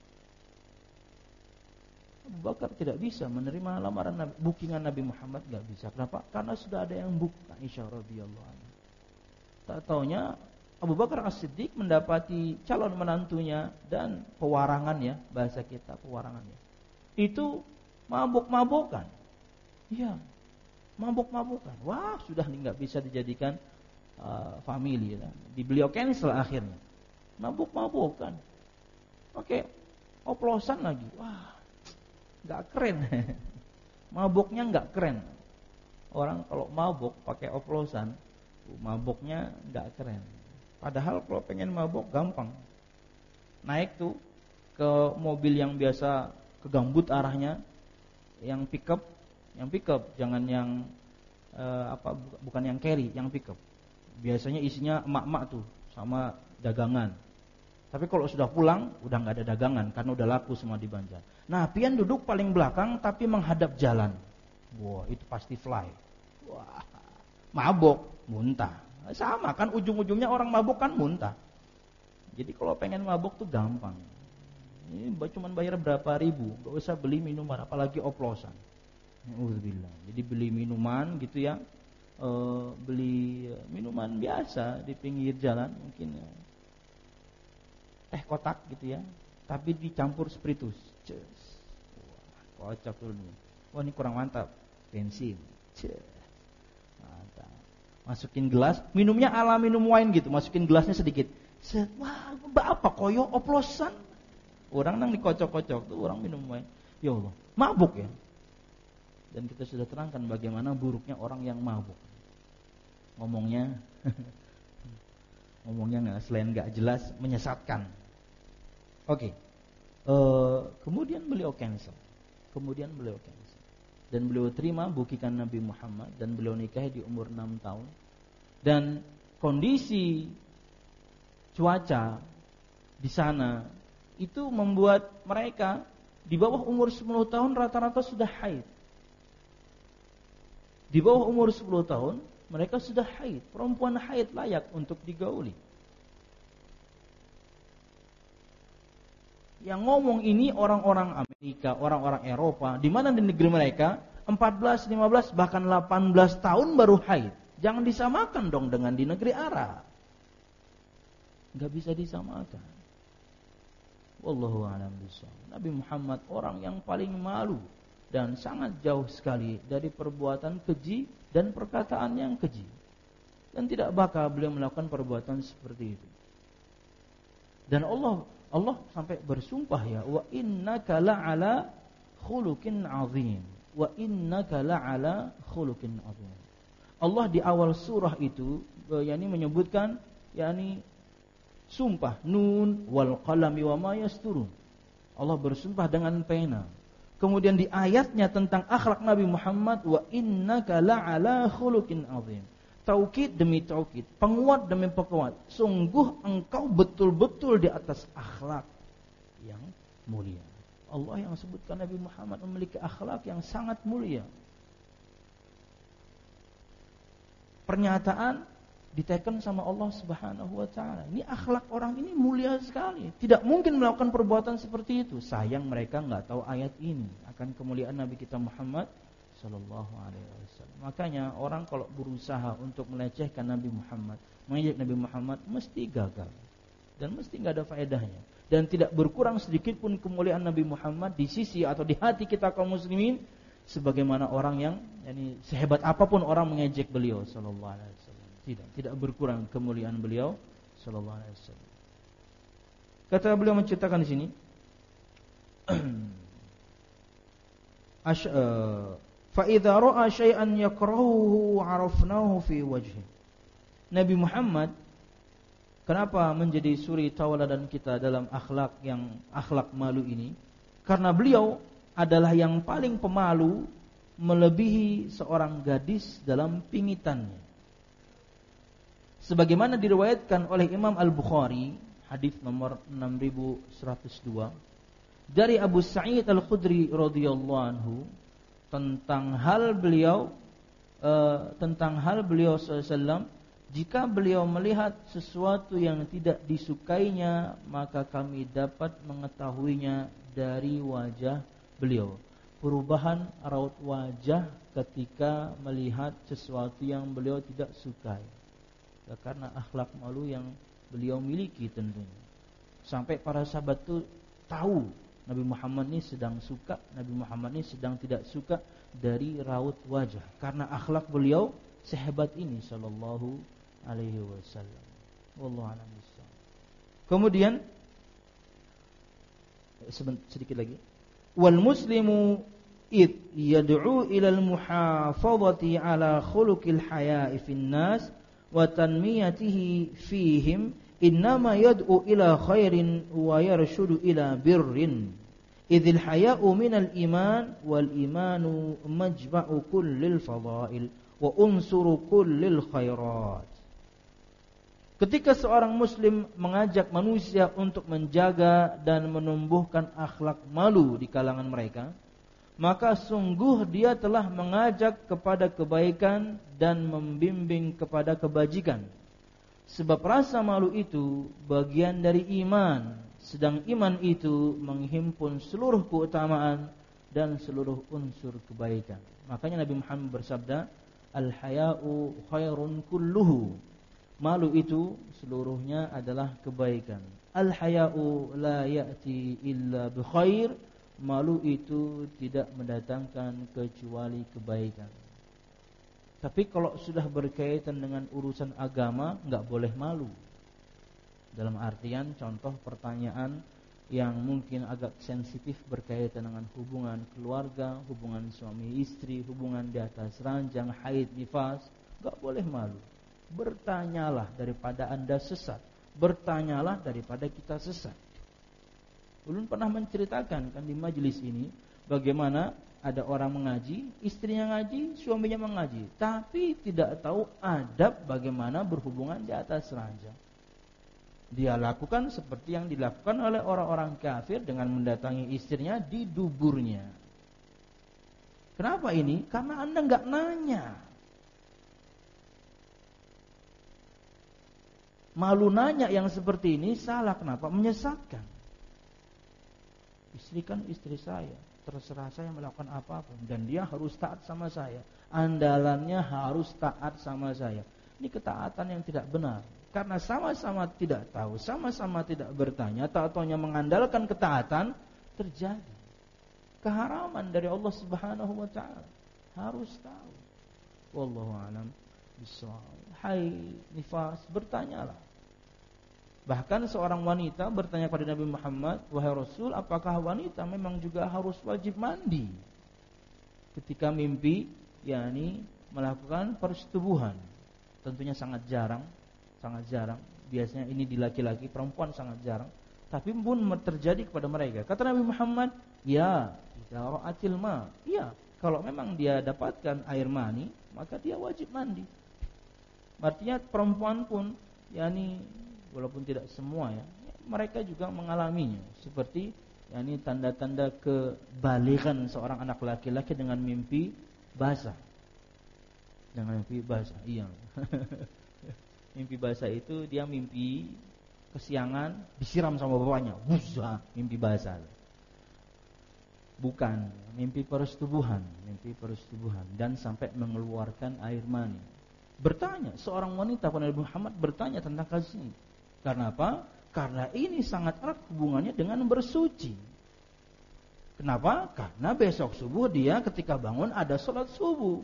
Abu Bakar tidak bisa menerima lamaran Nabi, bookingan Nabi Muhammad, nggak bisa. Kenapa? Karena sudah ada yang book Aisyah radhiyallahu anha. Tak taunya Abu Bakar As-Siddiq mendapati calon menantunya dan pewarangan ya, bahasa kita pewarangannya. Itu mabuk-mabukan. Iya. Mabuk-mabukan. Wah, sudah nggak bisa dijadikan uh, family ya. Di beliau cancel akhirnya. Mabuk-mabukan. Oke, oplosan lagi. Wah, nggak keren. Mabuknya nggak keren. Orang kalau mabuk pakai oplosan, mabuknya nggak keren. Padahal kalau pengen mabuk gampang. Naik tuh ke mobil yang biasa ke gambut arahnya, yang pickup. Yang pickup, jangan yang uh, apa bukan yang carry, yang pickup. Biasanya isinya emak-emak tuh sama dagangan. Tapi kalau sudah pulang udah nggak ada dagangan karena udah laku semua di Banjar. Nah, pian duduk paling belakang tapi menghadap jalan. Wah, itu pasti fly. Wah, mabok, muntah. Sama kan ujung-ujungnya orang mabok kan muntah. Jadi kalau pengen mabok tuh gampang. Ini cuma bayar berapa ribu, nggak usah beli minuman apalagi oplosan. Alhamdulillah. Jadi beli minuman gitu ya, e, beli minuman biasa di pinggir jalan mungkin ya, teh kotak gitu ya, tapi dicampur spiritus. Cus. Wah, kocak dulu nih. Wah ini kurang mantap. Bensin. Cus. Mantap. Masukin gelas, minumnya ala minum wine gitu, masukin gelasnya sedikit. Set, wah, apa koyo oplosan. Orang nang dikocok-kocok tuh orang minum wine. Ya Allah, mabuk ya. Dan kita sudah terangkan bagaimana buruknya orang yang mabuk. Ngomongnya ngomongnya nggak, selain nggak jelas, menyesatkan. Oke. Okay. Uh, kemudian beliau cancel. Kemudian beliau cancel. Dan beliau terima bukikan Nabi Muhammad dan beliau nikahi di umur enam tahun. Dan kondisi cuaca di sana itu membuat mereka di bawah umur sepuluh tahun rata-rata sudah haid. Di bawah umur sepuluh tahun mereka sudah haid. Perempuan haid layak untuk digauli. Yang ngomong ini orang-orang Amerika, orang-orang Eropa, di mana di negeri mereka empat belas, lima belas, bahkan delapan belas tahun baru haid. Jangan disamakan dong dengan di negeri Arab. Enggak bisa disamakan. Wallahu a'lam bishawab. Nabi Muhammad orang yang paling malu dan sangat jauh sekali dari perbuatan keji dan perkataan yang keji. Dan tidak bakal beliau melakukan perbuatan seperti itu. Dan Allah Allah sampai bersumpah ya, wa innaka la'ala khuluqin 'azim. Wa innaka la'ala khuluqin 'azim. Allah di awal surah itu yakni menyebutkan yakni sumpah nun wal qalami wa ma yasturun. Allah bersumpah dengan pena. Kemudian di ayatnya tentang akhlak Nabi Muhammad, wa innaka la'ala khuluqin 'azim. Taukid demi taukid, penguat demi penguat. Sungguh engkau betul-betul di atas akhlak yang mulia. Allah yang sebutkan Nabi Muhammad memiliki akhlak yang sangat mulia. Pernyataan diteken sama Allah Subhanahu wa taala. Ini akhlak orang ini mulia sekali. Tidak mungkin melakukan perbuatan seperti itu. Sayang mereka enggak tahu ayat ini akan kemuliaan Nabi kita Muhammad sallallahu alaihi wasallam. Makanya orang kalau berusaha untuk melecehkan Nabi Muhammad, mengejek Nabi Muhammad mesti gagal. Dan mesti enggak ada faedahnya. Dan tidak berkurang sedikit pun kemuliaan Nabi Muhammad di sisi atau di hati kita kaum muslimin sebagaimana orang yang yani sehebat apapun orang mengejek beliau sallallahu alaihi wasallam. Tidak, tidak berkurang kemuliaan beliau sallallahu alaihi wasallam. Kata beliau menceritakan di sini Ash, uh, fa idza ra'a syai'an yakrahuhu 'arafnahu fi wajhi. Nabi Muhammad kenapa menjadi suri tauladan kita dalam akhlak yang akhlak malu ini? Karena beliau adalah yang paling pemalu melebihi seorang gadis dalam pingitannya. Sebagaimana diriwayatkan oleh Imam Al-Bukhari, hadis nomor enam ribu seratus dua, dari Abu Sa'id Al-Khudri radhiyallahu anhu tentang hal beliau uh, tentang hal beliau sallallahu alaihi wasallam, jika beliau melihat sesuatu yang tidak disukainya, maka kami dapat mengetahuinya dari wajah beliau. Perubahan raut wajah ketika melihat sesuatu yang beliau tidak sukai. Ya, karena akhlak malu yang beliau miliki tentunya. Sampai para sahabat itu tahu Nabi Muhammad ini sedang suka, Nabi Muhammad ini sedang tidak suka dari raut wajah. Karena akhlak beliau sehebat ini sallallahu alaihi wasallam. Wallahu a'lam bishawab. Kemudian sedikit lagi. Wal muslimu id yad'u ila al muhafazati ala khuluqil haya'i fin nas wa tanmiyatihi fihim innama yad'u ila khairin wa yarshudu ila birrin idzil haya'u minal iman wal imanu majma'u kullil fadail wa unsuru kullil khairat. Ketika seorang muslim mengajak manusia untuk menjaga dan menumbuhkan akhlak malu di kalangan mereka, maka sungguh dia telah mengajak kepada kebaikan dan membimbing kepada kebajikan. Sebab rasa malu itu bagian dari iman, sedang iman itu menghimpun seluruh keutamaan dan seluruh unsur kebaikan. Makanya Nabi Muhammad bersabda, al-haya'u khairun kulluhu. Malu itu seluruhnya adalah kebaikan. Al-haya'u la ya'ti illa bi khair. Malu itu tidak mendatangkan kecuali kebaikan. Tapi kalau sudah berkaitan dengan urusan agama, enggak boleh malu. Dalam artian contoh pertanyaan yang mungkin agak sensitif berkaitan dengan hubungan keluarga, hubungan suami istri, hubungan di atas ranjang, haid, nifas, enggak boleh malu. Bertanyalah daripada Anda sesat. Bertanyalah daripada kita sesat. Ulun pernah menceritakan kan di majelis ini bagaimana ada orang mengaji, istrinya ngaji, suaminya mengaji, tapi tidak tahu adab bagaimana berhubungan di atas ranjang. Dia lakukan seperti yang dilakukan oleh orang-orang kafir dengan mendatangi istrinya di duburnya. Kenapa ini? Karena Anda enggak nanya. Malu nanya yang seperti ini salah. Kenapa? Menyesatkan. Istri kan istri saya, terserah saya melakukan apa-apa, dan dia harus taat sama saya. Andalannya harus taat sama saya. Ini ketaatan yang tidak benar. Karena sama-sama tidak tahu, sama-sama tidak bertanya, taat-taunya mengandalkan ketaatan, terjadi keharaman dari Allah Subhanahu wa taala. Harus tahu. Wallahu a'lam bishawab. Hai nifas, bertanyalah. Bahkan seorang wanita bertanya kepada Nabi Muhammad, "Wahai Rasul, apakah wanita memang juga harus wajib mandi ketika mimpi, yakni melakukan persetubuhan?" Tentunya sangat jarang. Sangat jarang. Biasanya ini di laki-laki, perempuan sangat jarang. Tapi pun terjadi kepada mereka. Kata Nabi Muhammad, ya, idza ra'atil ma. Iya, kalau memang dia dapatkan air mani, maka dia wajib mandi. Artinya perempuan pun, yakni walaupun tidak semua ya, mereka juga mengalaminya. Seperti yakni tanda-tanda kebalighan seorang anak laki-laki dengan mimpi basah. Dengan mimpi basah, iya. Mimpi basah itu dia mimpi kesiangan disiram sama bapaknya. Wuzah, mimpi basah. Bukan, mimpi persetubuhan, mimpi persetubuhan dan sampai mengeluarkan air mani. Bertanya, seorang wanita kepada Nabi Muhammad bertanya tentang kasus ini. Karena apa? Karena ini sangat erat hubungannya dengan bersuci. Kenapa? Karena besok subuh dia ketika bangun ada sholat subuh.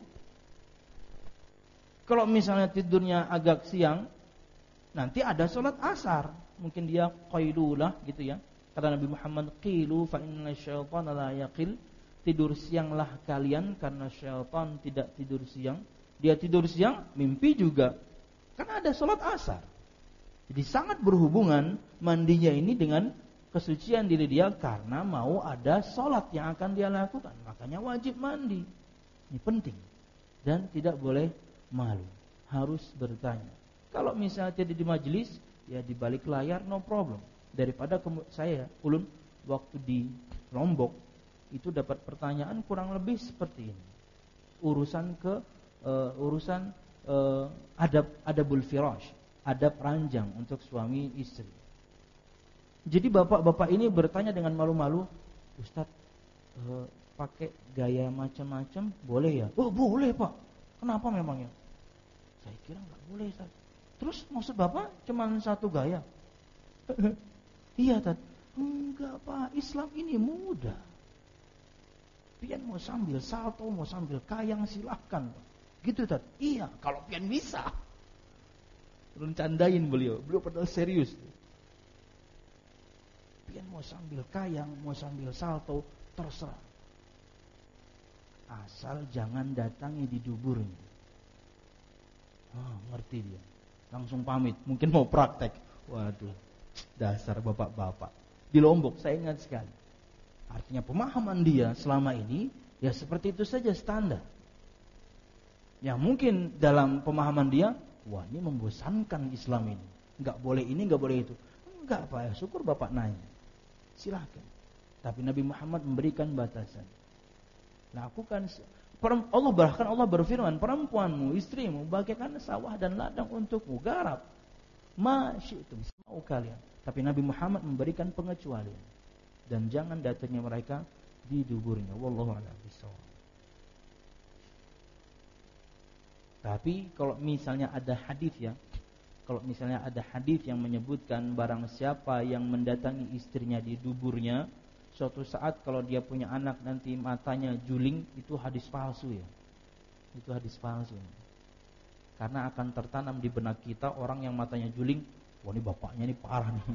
Kalau misalnya tidurnya agak siang, nanti ada sholat asar. Mungkin dia qailulah gitu ya. Kata Nabi Muhammad, qilu fa inna syaitana la yaqil. Tidur sianglah kalian karena syaitan tidak tidur siang. Dia tidur siang, mimpi juga. Karena ada sholat asar. Jadi sangat berhubungan mandinya ini dengan kesucian diri dia karena mau ada sholat yang akan dia lakukan. Makanya wajib mandi. Ini penting. Dan tidak boleh malu, harus bertanya. Kalau misalnya tidak di majelis, ya di balik layar no problem. Daripada saya ulun waktu di Lombok itu dapat pertanyaan kurang lebih seperti ini. Urusan ke uh, urusan uh, adab adabul firash, adab ranjang untuk suami istri. Jadi bapak-bapak ini bertanya dengan malu-malu, "Ustaz, uh, pakai gaya macam-macam boleh ya?" "Oh, boleh, Pak." "Kenapa memangnya?" "Saya kira enggak boleh, Ustaz." "Terus maksud Bapak cuma satu gaya?" "Iya, Ustaz." "Enggak, Pak, Islam ini mudah. Pian mau sambil salto, mau sambil kayang silahkan." "Gitu, Ustaz." "Iya, kalau pian bisa." Belum candain beliau, beliau padahal serius. Pian mau sambil kayang, mau sambil salto, terserah. Asal jangan datangi di duburnya. Ah, ngerti dia. Langsung pamit, mungkin mau praktek. Waduh, dasar bapak-bapak. Di Lombok saya ingat sekali. Artinya pemahaman dia selama ini ya seperti itu saja standar. Ya mungkin dalam pemahaman dia, wah ini membosankan Islam ini. Enggak boleh ini, enggak boleh itu. Enggak, Pak, ya syukur Bapak nanya. Silakan. Tapi Nabi Muhammad memberikan batasan. Lakukan. Allah bahkan Allah berfirman, perempuanmu, istrimu bagaikan sawah dan ladang untukmu, garap masyitum, mau kalian. Tapi Nabi Muhammad memberikan pengecualian. Dan jangan datangi mereka di duburnya. Wallahu a'lam bishawab. Tapi kalau misalnya ada hadis ya, kalau misalnya ada hadis yang menyebutkan barang siapa yang mendatangi istrinya di duburnya, suatu saat kalau dia punya anak nanti matanya juling, itu hadis palsu ya. Itu hadis palsu. Karena akan tertanam di benak kita orang yang matanya juling, wah ini bapaknya ini parah nih.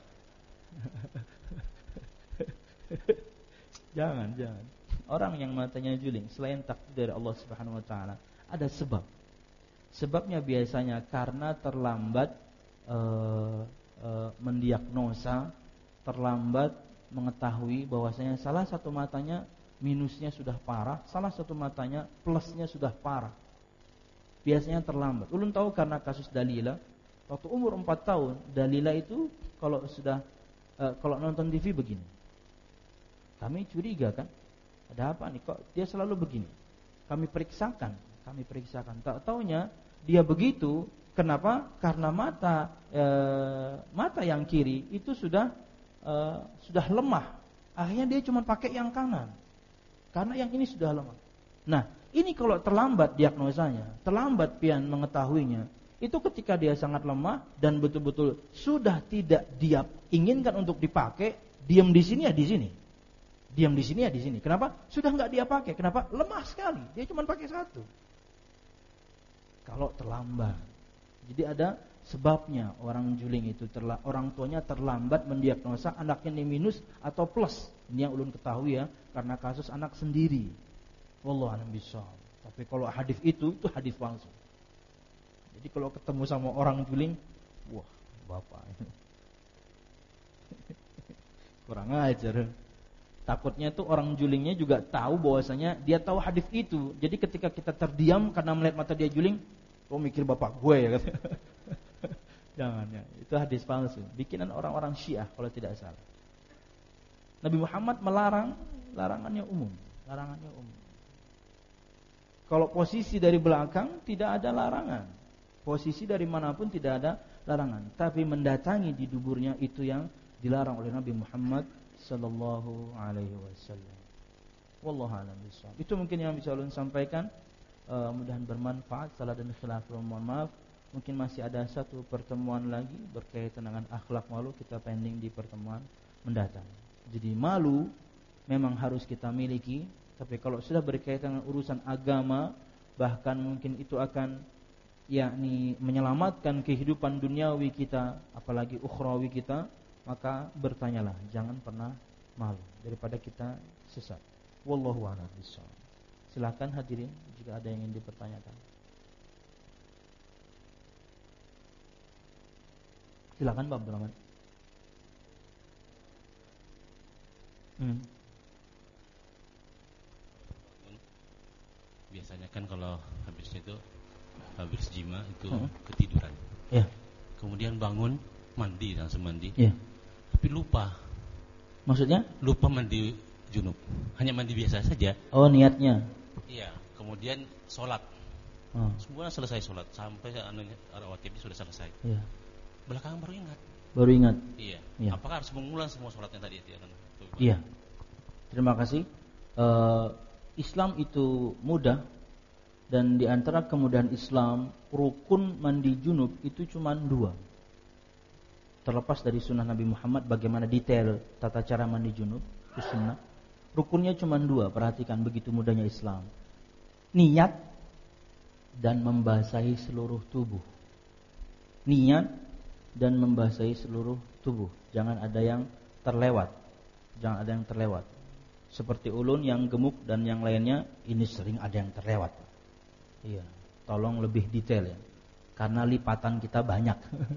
Jangan, jangan. Orang yang matanya juling selain takdir dari Allah Subhanahu wa taala, ada sebab. Sebabnya biasanya karena terlambat uh, uh, mendiagnosa, terlambat mengetahui bahwasanya salah satu matanya minusnya sudah parah, salah satu matanya plusnya sudah parah. Biasanya terlambat. Ulun tahu karena kasus Dalila, waktu umur empat tahun, Dalila itu kalau sudah uh, kalau nonton T V begini. Kami curiga kan, ada apa nih kok dia selalu begini. Kami periksakan, kami periksakan. Tak taunya dia begitu, kenapa? Karena mata e, mata yang kiri itu sudah e, sudah lemah. Akhirnya dia cuma pakai yang kanan. Karena yang ini sudah lemah. Nah, ini kalau terlambat diagnosanya, terlambat pian mengetahuinya, itu ketika dia sangat lemah dan betul-betul sudah tidak dia inginkan untuk dipakai, diam di sini ya di sini. Diam di sini ya di sini. Kenapa? Sudah enggak dia pakai. Kenapa? Lemah sekali. Dia cuma pakai satu. Kalau terlambat. Jadi ada sebabnya orang juling itu terla- orang tuanya terlambat mendiagnosa anaknya ini minus atau plus. Ini yang ulun ketahui ya, karena kasus anak sendiri. Wallahu a'lam bishawab. Tapi kalau hadis itu itu hadis palsu. Jadi kalau ketemu sama orang juling, wah, bapak. Kurang ajar. Takutnya tuh orang julingnya juga tahu bahwasanya dia tahu hadis itu. Jadi ketika kita terdiam karena melihat mata dia juling, oh mikir bapak gue ya kan. Jangan ya, itu hadis palsu. Bikinan orang-orang Syiah kalau tidak salah. Nabi Muhammad melarang, larangannya umum, larangannya umum. Kalau posisi dari belakang tidak ada larangan. Posisi dari manapun tidak ada larangan. Tapi mendatangi di duburnya itu yang dilarang oleh Nabi Muhammad sallallahu alaihi wasallam. Wallahu a'lam bishawab. Itu mungkin yang bisa ulun sampaikan. Uh, mudah-mudahan bermanfaat. Salah dan khilaf mohon maaf. Mungkin masih ada satu pertemuan lagi berkaitan dengan akhlak malu, kita pending di pertemuan mendatang. Jadi malu memang harus kita miliki, tapi kalau sudah berkaitan dengan urusan agama, bahkan mungkin itu akan yakni menyelamatkan kehidupan duniawi kita, apalagi ukhrawi kita, maka bertanyalah, jangan pernah malu daripada kita sesat. Wallahu a'lam bishawab. Silakan hadirin jika ada yang ingin dipertanyakan. Silakan Pak Abdurrahman. Hmm. Biasanya kan kalau habis itu habis jima itu hmm. ketiduran. Ya. Kemudian bangun mandi langsung mandi. Ya. Tapi lupa. Maksudnya? Lupa mandi junub. Hanya mandi biasa saja. Oh, niatnya. Iya. Kemudian sholat. Oh. Semua selesai sholat sampai anunya rawatib sudah selesai. Iya. Belakangan baru ingat. Baru ingat. Iya. Ya. Apakah harus mengulang semua sholatnya tadi itu? Iya. Terima kasih. Uh, Islam itu mudah, dan di antara kemudahan Islam, rukun mandi junub itu cuma dua. Terlepas dari sunnah Nabi Muhammad bagaimana detail tata cara mandi junub, itu sunnah. Rukunnya cuma dua, perhatikan begitu mudahnya Islam. Niat dan membasahi seluruh tubuh. Niat dan membasahi seluruh tubuh. Jangan ada yang terlewat. Jangan ada yang terlewat. Seperti ulun yang gemuk dan yang lainnya, ini sering ada yang terlewat. Iya, tolong lebih detail ya. Karena lipatan kita banyak.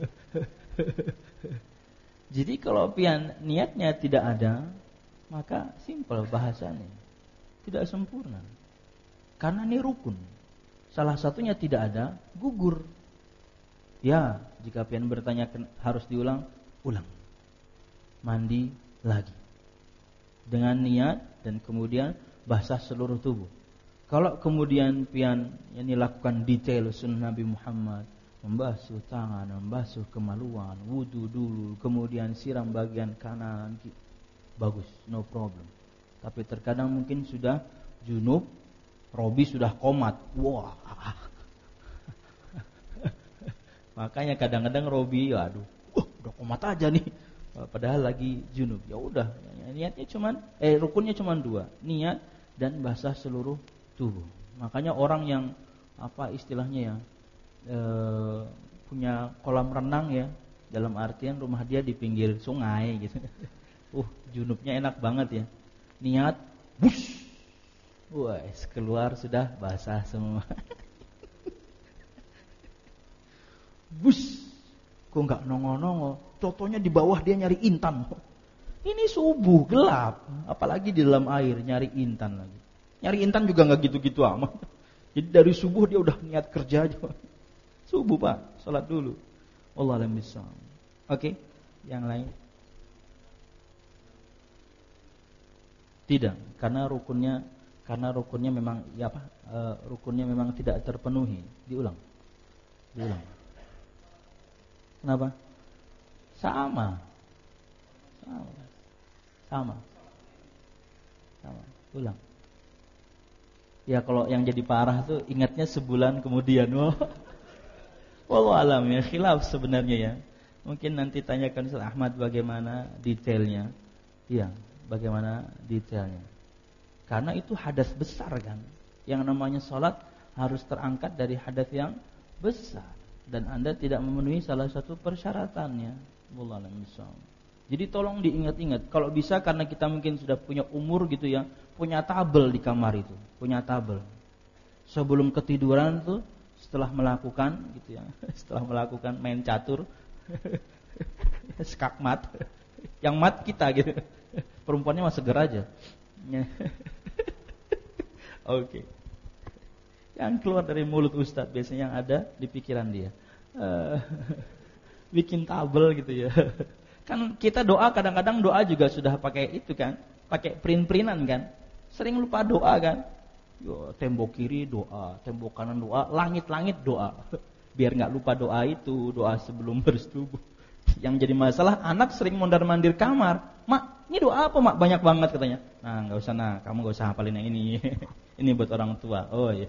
Jadi kalau pian niatnya tidak ada, maka simpel bahasanya, tidak sempurna. Karena ini rukun. Salah satunya tidak ada, gugur. Ya, jika pian bertanya harus diulang, ulang. Mandi lagi. Dengan niat dan kemudian basah seluruh tubuh. Kalau kemudian pian ini lakukan detail sunnah Nabi Muhammad, membasuh tangan, membasuh kemaluan, wudu dulu, kemudian siram bagian kanan, bagus, no problem. Tapi terkadang mungkin sudah junub, Robi sudah komat. Wah. Makanya kadang-kadang Robi, aduh, uh, udah komat aja nih. Padahal lagi junub. Ya udah, niatnya cuman eh rukunnya cuman dua, niat dan basah seluruh tubuh. Makanya orang yang apa istilahnya ya, e, punya kolam renang ya, dalam artian rumah dia di pinggir sungai gitu. Uh, junubnya enak banget ya. Niat, bush. Wah, keluar sudah basah semua. Bush. Kok enggak nongol-nongol? Totonya di bawah dia nyari intan. Ini subuh gelap, apalagi di dalam air nyari intan lagi. Nyari intan juga enggak gitu-gitu amat. Jadi dari subuh dia udah niat kerja aja. Subuh Pak, salat dulu. Wallahu a'lam bishawab. Oke, yang lain? Tidak, karena rukunnya karena rukunnya memang ya apa? E, rukunnya memang tidak terpenuhi. Diulang. Diulang. Kenapa? Sama. Sama. Sama. Sama. Ulang. Ya kalau yang jadi parah tuh ingatnya sebulan kemudian. Wah. Wallahu alam ya, khilaf sebenarnya ya. Mungkin nanti tanyakan Ustaz Ahmad bagaimana detailnya. Iya, bagaimana detailnya. Karena itu hadas besar kan. Yang namanya salat harus terangkat dari hadas yang besar dan Anda tidak memenuhi salah satu persyaratannya. Wallahu alam bishawab. Jadi tolong diingat-ingat. Kalau bisa karena kita mungkin sudah punya umur gitu ya, punya tabel di kamar itu, punya tabel. Sebelum ketiduran tuh, setelah melakukan gitu ya, setelah melakukan main catur, skakmat, yang mat kita gitu. Perempuannya mah seger aja. Oke. Okay. Yang keluar dari mulut Ustadz biasanya yang ada di pikiran dia. Uh, bikin tabel gitu ya. Kan kita doa kadang-kadang doa juga sudah pakai itu kan, pakai print-printan kan. Sering lupa doa kan. Yo, tembok kiri doa, tembok kanan doa, langit-langit doa. Biar enggak lupa doa itu, doa sebelum bersetubuh. Yang jadi masalah anak sering mondar-mandir kamar. Mak, ini doa apa mak? Banyak banget katanya. Nah, enggak usah nah, kamu enggak usah hafalin yang ini. Ini buat orang tua. Oh iya.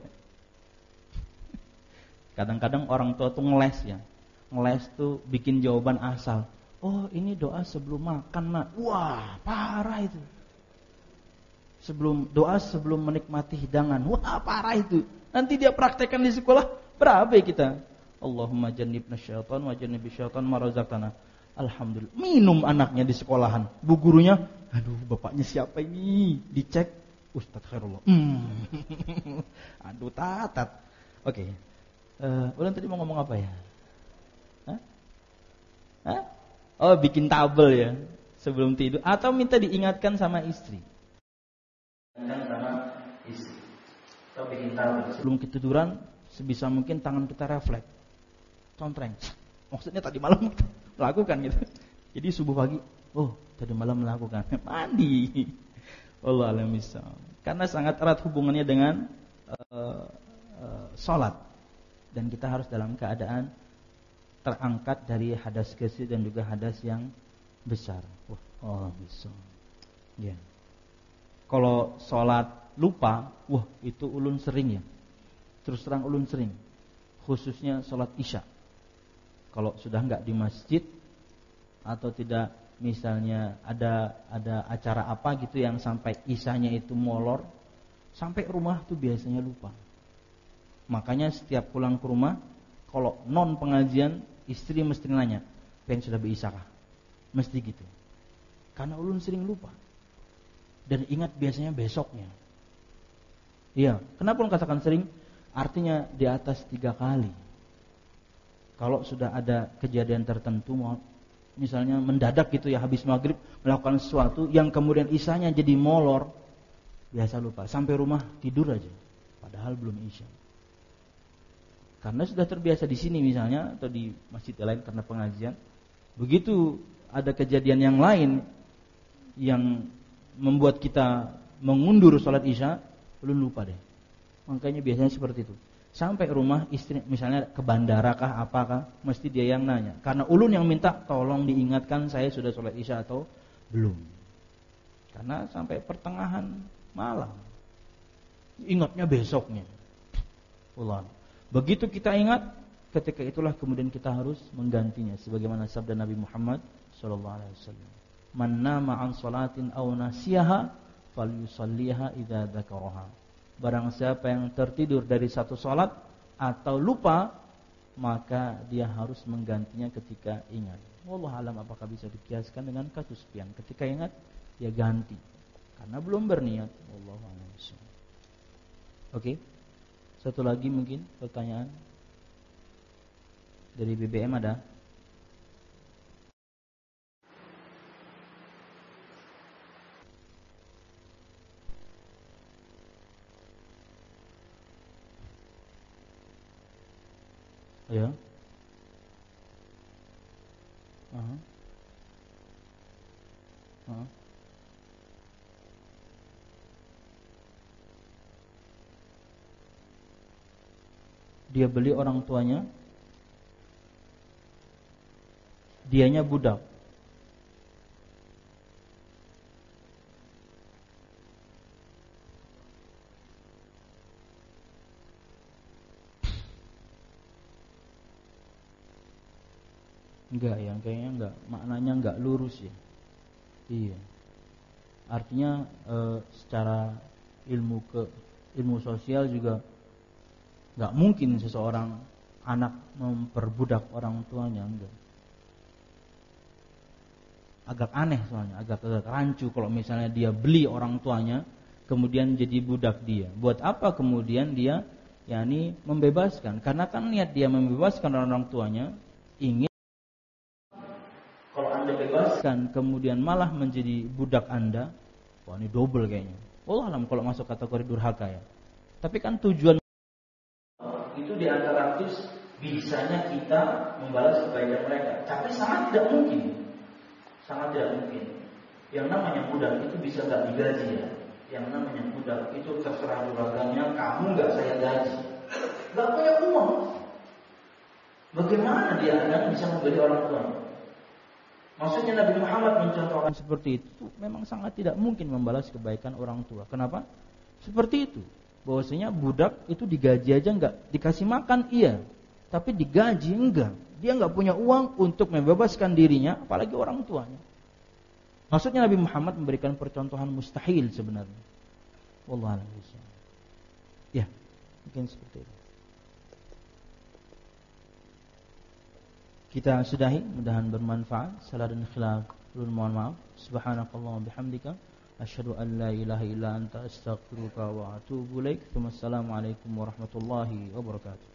Kadang-kadang orang tua tuh ngeles ya. Ngeles tuh bikin jawaban asal. Oh ini doa sebelum makan nak. Wah parah itu. Sebelum doa sebelum menikmati hidangan. Wah parah itu. Nanti dia praktekkan di sekolah. Berabe kita. Allahumma jannibna syaitan wa jannibi syaitan ma razaqtana. Alhamdulillah. Minum anaknya di sekolahan. Bu gurunya, aduh bapaknya siapa ini? Dicek. Ustadz Khairullah. Hmm. Aduh tatat. Oke. Okay. Uh, Ulan tadi mau ngomong apa ya? Hah? Hah? Oh bikin tabel ya sebelum tidur atau minta diingatkan sama istri. Sama istri. Atau bikin tabel sebelum ketiduran sebisa mungkin tangan kita refleks. Contreng. Maksudnya tadi malam kita melakukan gitu. Jadi subuh pagi, oh tadi malam melakukan mandi. Wallahu a'lam bishawab. Karena sangat erat hubungannya dengan uh, uh, salat dan kita harus dalam keadaan terangkat dari hadas kecil dan juga hadas yang besar. Wah, oh bisa. Ya. Kalau sholat lupa, wah itu ulun sering ya. Terus terang ulun sering. Khususnya sholat isya. Kalau sudah enggak di masjid atau tidak misalnya ada ada acara apa gitu yang sampai isyanya itu molor, sampai rumah tuh biasanya lupa. Makanya setiap pulang ke rumah, kalau non pengajian istri mesti nanya, pengen sudah berisyakah? Mesti gitu. Karena ulun sering lupa. Dan ingat biasanya besoknya. Iya, kenapa ulun katakan sering? Artinya di atas tiga kali. Kalau sudah ada kejadian tertentu, misalnya mendadak gitu ya, habis maghrib melakukan sesuatu yang kemudian isyanya jadi molor, biasa lupa. Sampai rumah tidur aja, padahal belum isya. Karena sudah terbiasa di sini misalnya atau di masjid lain karena pengajian. Begitu ada kejadian yang lain yang membuat kita mengundur sholat isya, belum lupa deh. Makanya biasanya seperti itu. Sampai rumah istri misalnya ke bandara kah apakah, mesti dia yang nanya. Karena ulun yang minta tolong diingatkan saya sudah sholat isya atau belum. Karena sampai pertengahan malam ingatnya besoknya. Allah. Begitu kita ingat, ketika itulah kemudian kita harus menggantinya sebagaimana sabda Nabi Muhammad sallallahu alaihi wasallam. Man nama an salatin aw nasiyaha falyusalliha idza dzakaraha. Barang siapa yang tertidur dari satu salat atau lupa, maka dia harus menggantinya ketika ingat. Wallahu alam, apakah bisa dikiaskan dengan kasus pian? Ketika ingat dia ganti karena belum berniat. Wallahu alam. Oke. Satu lagi mungkin pertanyaan dari B B M ada? Ya. Uh-huh. Uh-huh. Dia beli orang tuanya, dianya budak. Enggak, yang kayaknya enggak, maknanya enggak lurus ya. Iya. Artinya e, secara ilmu ke ilmu sosial juga enggak mungkin seseorang anak memperbudak orang tuanya, enggak. Agak aneh soalnya, agak agak rancu kalau misalnya dia beli orang tuanya kemudian jadi budak dia. Buat apa kemudian dia yakni membebaskan? Karena kan niat dia membebaskan orang tuanya ingin bebaskan kemudian malah menjadi budak Anda, wah ini double kayaknya. Wallah alam kalau masuk kategori durhaka ya. Tapi kan tujuan itu di antara tips bisanya kita membalas kebaikan mereka. Tapi sangat tidak mungkin, sangat tidak mungkin. Yang namanya budak itu bisa nggak digaji ya. Yang namanya budak itu terserah juragannya, kamu nggak saya gaji, nggak punya uang. Bagaimana dia akan bisa membeli orang tuanya? Maksudnya Nabi Muhammad mencontohkan seperti itu memang sangat tidak mungkin membalas kebaikan orang tua. Kenapa? Seperti itu. Bahwasanya budak itu digaji aja enggak, dikasih makan iya, tapi digaji enggak. Dia enggak punya uang untuk membebaskan dirinya, apalagi orang tuanya. Maksudnya Nabi Muhammad memberikan percontohan mustahil sebenarnya. Wallahu a'lam bishawab. Ya, mungkin seperti itu. Kita sudahi, mudahan bermanfaat. Salah dan khilaf, ulun mohon maaf. Subhanakallahumma bihamdika asyhadu an la ilaha illa anta astaghfiruka wa atubu ilaik. Wassalamualaikum warahmatullahi wabarakatuh.